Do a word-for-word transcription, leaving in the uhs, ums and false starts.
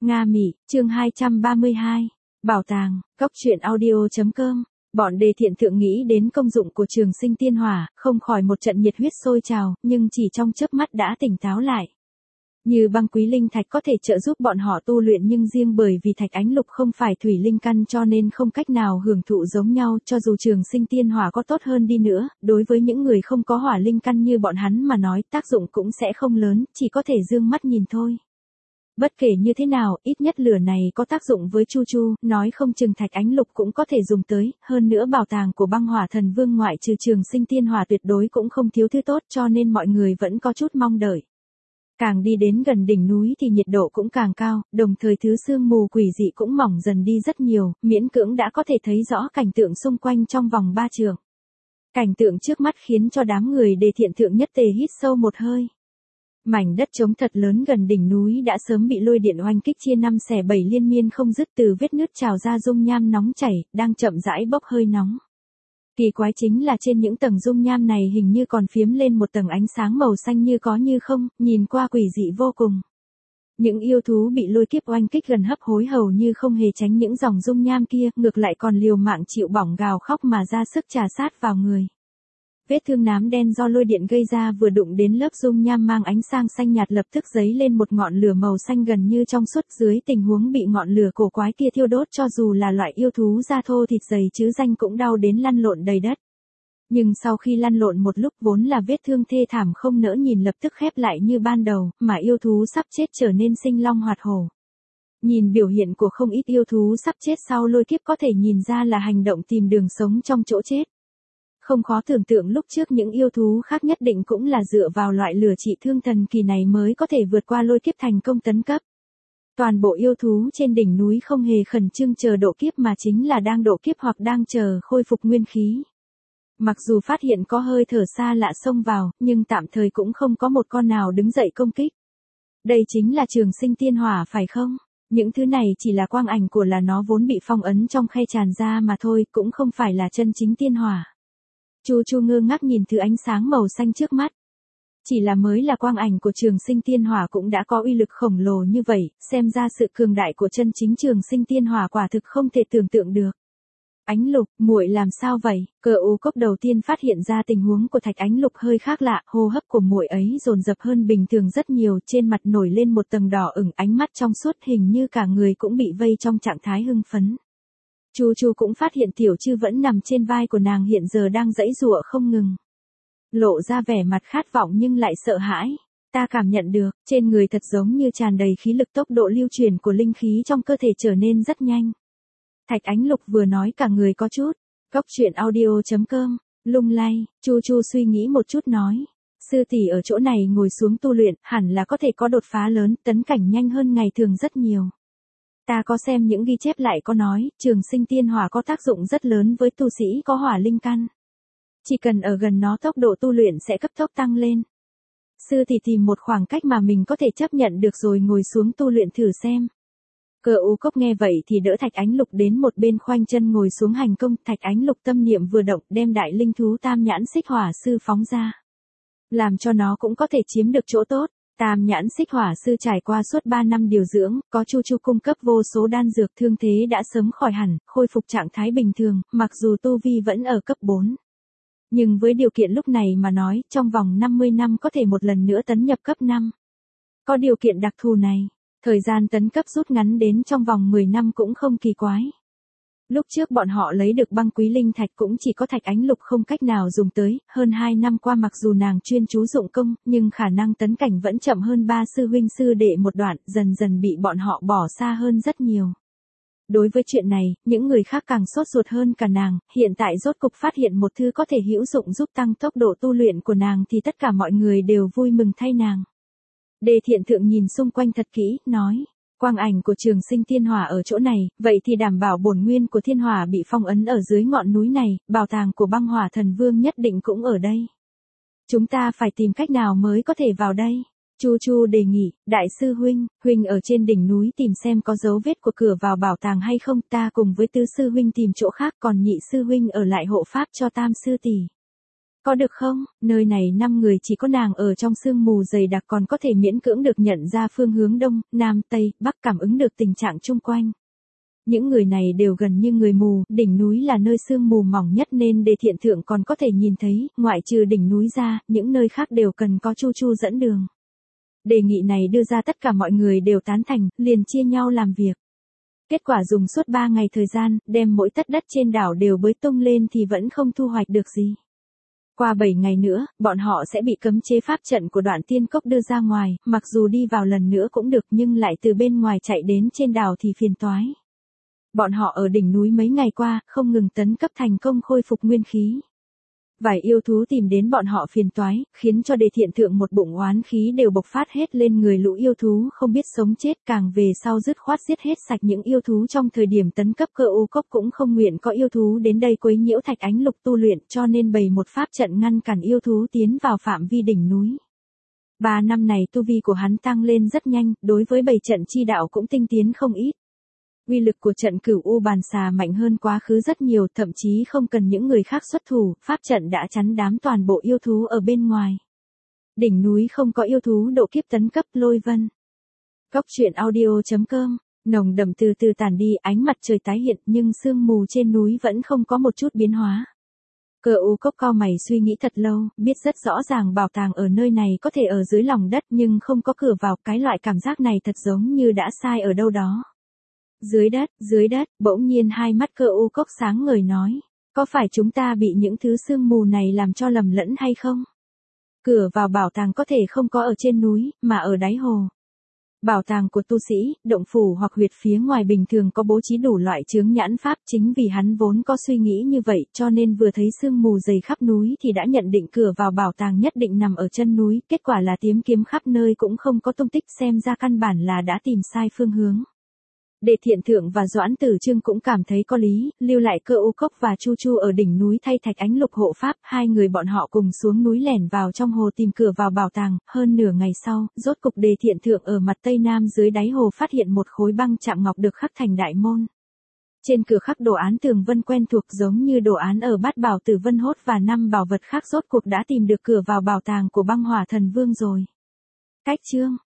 Nga Mỹ, chương hai trăm ba mươi hai. Bảo tàng, góc truyện audio chấm com. Bọn đề thiện thượng nghĩ đến công dụng của trường sinh tiên hỏa, không khỏi một trận nhiệt huyết sôi trào, nhưng chỉ trong chớp mắt đã tỉnh táo lại. Như băng quý linh thạch có thể trợ giúp bọn họ tu luyện, nhưng riêng bởi vì thạch ánh lục không phải thủy linh căn cho nên không cách nào hưởng thụ giống nhau. Cho dù trường sinh tiên hỏa có tốt hơn đi nữa, đối với những người không có hỏa linh căn như bọn hắn mà nói, tác dụng cũng sẽ không lớn, chỉ có thể dương mắt nhìn thôi. Bất kể như thế nào, ít nhất lửa này có tác dụng với Chu Chu, nói không chừng thạch ánh lục cũng có thể dùng tới, hơn nữa bảo tàng của băng hỏa thần vương ngoại trừ trường sinh tiên hỏa tuyệt đối cũng không thiếu thứ tốt, cho nên mọi người vẫn có chút mong đợi. Càng đi đến gần đỉnh núi thì nhiệt độ cũng càng cao, đồng thời thứ sương mù quỷ dị cũng mỏng dần đi rất nhiều, miễn cưỡng đã có thể thấy rõ cảnh tượng xung quanh trong vòng ba trượng. Cảnh tượng trước mắt khiến cho đám người đề thiện thượng nhất tề hít sâu một hơi. Mảnh đất trống thật lớn gần đỉnh núi đã sớm bị lôi điện oanh kích chia năm xẻ bảy liên miên không dứt, từ vết nứt trào ra dung nham nóng chảy, đang chậm rãi bốc hơi nóng. Kỳ quái chính là trên những tầng dung nham này hình như còn phiếm lên một tầng ánh sáng màu xanh như có như không, nhìn qua quỷ dị vô cùng. Những yêu thú bị lôi kiếp oanh kích gần hấp hối hầu như không hề tránh những dòng dung nham kia, ngược lại còn liều mạng chịu bỏng gào khóc mà ra sức trà sát vào người. Vết thương nám đen do lôi điện gây ra vừa đụng đến lớp dung nham mang ánh sáng xanh nhạt lập tức dấy lên một ngọn lửa màu xanh gần như trong suốt. Dưới tình huống bị ngọn lửa cổ quái kia thiêu đốt, cho dù là loại yêu thú da thô thịt dày chứ danh cũng đau đến lăn lộn đầy đất. Nhưng sau khi lăn lộn một lúc, vốn là vết thương thê thảm không nỡ nhìn lập tức khép lại như ban đầu, mà yêu thú sắp chết trở nên sinh long hoạt hổ. Nhìn biểu hiện của không ít yêu thú sắp chết sau lôi kiếp có thể nhìn ra là hành động tìm đường sống trong chỗ chết. Không khó tưởng tượng lúc trước những yêu thú khác nhất định cũng là dựa vào loại lửa trị thương thần kỳ này mới có thể vượt qua lôi kiếp thành công tấn cấp. Toàn bộ yêu thú trên đỉnh núi không hề khẩn trương chờ độ kiếp mà chính là đang độ kiếp hoặc đang chờ khôi phục nguyên khí. Mặc dù phát hiện có hơi thở xa lạ xông vào, nhưng tạm thời cũng không có một con nào đứng dậy công kích. Đây chính là trường sinh tiên hỏa phải không? Những thứ này chỉ là quang ảnh của là nó vốn bị phong ấn trong khe tràn ra mà thôi, cũng không phải là chân chính tiên hỏa. Chu Chu ngơ ngác nhìn thứ ánh sáng màu xanh trước mắt. Chỉ là mới là quang ảnh của trường sinh tiên hỏa cũng đã có uy lực khổng lồ như vậy, xem ra sự cường đại của chân chính trường sinh tiên hỏa quả thực không thể tưởng tượng được. Ánh lục, muội làm sao vậy? Cờ u cốc đầu tiên phát hiện ra tình huống của thạch ánh lục hơi khác lạ, hô hấp của muội ấy dồn dập hơn bình thường rất nhiều, trên mặt nổi lên một tầng đỏ ửng, ánh mắt trong suốt, hình như cả người cũng bị vây trong trạng thái hưng phấn. Chu Chu cũng phát hiện tiểu Trư vẫn nằm trên vai của nàng hiện giờ đang giãy giụa không ngừng. Lộ ra vẻ mặt khát vọng nhưng lại sợ hãi. Ta cảm nhận được, trên người thật giống như tràn đầy khí lực, tốc độ lưu truyền của linh khí trong cơ thể trở nên rất nhanh. Thạch ánh lục vừa nói cả người có chút. Góc truyện audio chấm com, lung lay, Chu Chu suy nghĩ một chút nói. Sư tỷ ở chỗ này ngồi xuống tu luyện, hẳn là có thể có đột phá lớn, tấn cảnh nhanh hơn ngày thường rất nhiều. Ta có xem những ghi chép lại có nói, trường sinh tiên hỏa có tác dụng rất lớn với tu sĩ có hỏa linh căn. Chỉ cần ở gần nó tốc độ tu luyện sẽ cấp tốc tăng lên. Sư thì tìm một khoảng cách mà mình có thể chấp nhận được rồi ngồi xuống tu luyện thử xem. Cờ u cốc nghe vậy thì đỡ thạch ánh lục đến một bên khoanh chân ngồi xuống hành công. Thạch ánh lục tâm niệm vừa động đem đại linh thú tam nhãn xích hỏa sư phóng ra. Làm cho nó cũng có thể chiếm được chỗ tốt. Tam nhãn xích hỏa sư trải qua suốt ba năm điều dưỡng, có Chu Chu cung cấp vô số đan dược, thương thế đã sớm khỏi hẳn, khôi phục trạng thái bình thường, mặc dù tu vi vẫn ở cấp bốn. Nhưng với điều kiện lúc này mà nói, trong vòng năm mươi năm có thể một lần nữa tấn nhập cấp năm. Có điều kiện đặc thù này, thời gian tấn cấp rút ngắn đến trong vòng mười năm cũng không kỳ quái. Lúc trước bọn họ lấy được băng quý linh thạch cũng chỉ có thạch ánh lục không cách nào dùng tới, hơn hai năm qua mặc dù nàng chuyên chú dụng công, nhưng khả năng tấn cảnh vẫn chậm hơn ba sư huynh sư đệ một đoạn, dần dần bị bọn họ bỏ xa hơn rất nhiều. Đối với chuyện này, những người khác càng sốt ruột hơn cả nàng, hiện tại rốt cục phát hiện một thứ có thể hữu dụng giúp tăng tốc độ tu luyện của nàng thì tất cả mọi người đều vui mừng thay nàng. Đề thiện thượng nhìn xung quanh thật kỹ, nói. Quang ảnh của trường sinh tiên hỏa ở chỗ này, vậy thì đảm bảo bổn nguyên của thiên hỏa bị phong ấn ở dưới ngọn núi này, bảo tàng của băng hỏa thần vương nhất định cũng ở đây. Chúng ta phải tìm cách nào mới có thể vào đây? Chu Chu đề nghị, đại sư huynh, huynh ở trên đỉnh núi tìm xem có dấu vết của cửa vào bảo tàng hay không, ta cùng với tứ sư huynh tìm chỗ khác, còn nhị sư huynh ở lại hộ pháp cho tam sư tỷ. Có được không? Nơi này năm người chỉ có nàng ở trong sương mù dày đặc còn có thể miễn cưỡng được nhận ra phương hướng đông, nam, tây, bắc, cảm ứng được tình trạng chung quanh. Những người này đều gần như người mù, đỉnh núi là nơi sương mù mỏng nhất nên Đề Thiện Thượng còn có thể nhìn thấy, ngoại trừ đỉnh núi ra, những nơi khác đều cần có Chu Chu dẫn đường. Đề nghị này đưa ra tất cả mọi người đều tán thành, liền chia nhau làm việc. Kết quả dùng suốt ba ngày thời gian, đem mỗi tấc đất trên đảo đều bới tung lên thì vẫn không thu hoạch được gì. Qua bảy ngày nữa, bọn họ sẽ bị cấm chế pháp trận của Đoạn Tiên Cốc đưa ra ngoài, mặc dù đi vào lần nữa cũng được nhưng lại từ bên ngoài chạy đến trên đảo thì phiền toái. Bọn họ ở đỉnh núi mấy ngày qua, không ngừng tấn cấp thành công khôi phục nguyên khí. Vài yêu thú tìm đến bọn họ phiền toái, khiến cho Đề Thiện Thượng một bụng oán khí đều bộc phát hết lên người lũ yêu thú không biết sống chết, càng về sau dứt khoát giết hết sạch những yêu thú trong thời điểm tấn cấp Cơ U Cốc cũng không nguyện có yêu thú đến đây quấy nhiễu Thạch Ánh Lục tu luyện, cho nên bày một pháp trận ngăn cản yêu thú tiến vào phạm vi đỉnh núi. Ba năm này tu vi của hắn tăng lên rất nhanh, đối với bảy trận chi đạo cũng tinh tiến không ít. Uy lực của trận Cửu U Bàn Xà mạnh hơn quá khứ rất nhiều, thậm chí không cần những người khác xuất thủ, pháp trận đã chắn đám toàn bộ yêu thú ở bên ngoài. Đỉnh núi không có yêu thú độ kiếp tấn cấp. Lôi Vân. Cốc truyện audio chấm com. Nồng đậm từ từ tàn đi, ánh mặt trời tái hiện nhưng sương mù trên núi vẫn không có một chút biến hóa. Cơ U Cốc cau mày suy nghĩ thật lâu, biết rất rõ ràng bảo tàng ở nơi này có thể ở dưới lòng đất nhưng không có cửa vào, cái loại cảm giác này thật giống như đã sai ở đâu đó. Dưới đất, dưới đất, bỗng nhiên hai mắt Cơ U Cốc sáng ngời nói, có phải chúng ta bị những thứ sương mù này làm cho lầm lẫn hay không? Cửa vào bảo tàng có thể không có ở trên núi, mà ở đáy hồ. Bảo tàng của tu sĩ, động phủ hoặc huyệt phía ngoài bình thường có bố trí đủ loại chướng nhãn pháp, chính vì hắn vốn có suy nghĩ như vậy cho nên vừa thấy sương mù dày khắp núi thì đã nhận định cửa vào bảo tàng nhất định nằm ở chân núi, kết quả là tìm kiếm khắp nơi cũng không có tung tích, xem ra căn bản là đã tìm sai phương hướng. Đề Thiện Thượng và Doãn Tử Trương cũng cảm thấy có lý, lưu lại Cơ U Cốc và Chu Chu ở đỉnh núi thay Thạch Ánh Lục hộ pháp, hai người bọn họ cùng xuống núi lẻn vào trong hồ tìm cửa vào bảo tàng, hơn nửa ngày sau, rốt cục Đề Thiện Thượng ở mặt tây nam dưới đáy hồ phát hiện một khối băng chạm ngọc được khắc thành đại môn. Trên cửa khắc đồ án tường vân quen thuộc giống như đồ án ở Bát Bảo Tử Vân Hốt và năm bảo vật khác, rốt cuộc đã tìm được cửa vào bảo tàng của Băng Hỏa Thần Vương rồi. Cách chương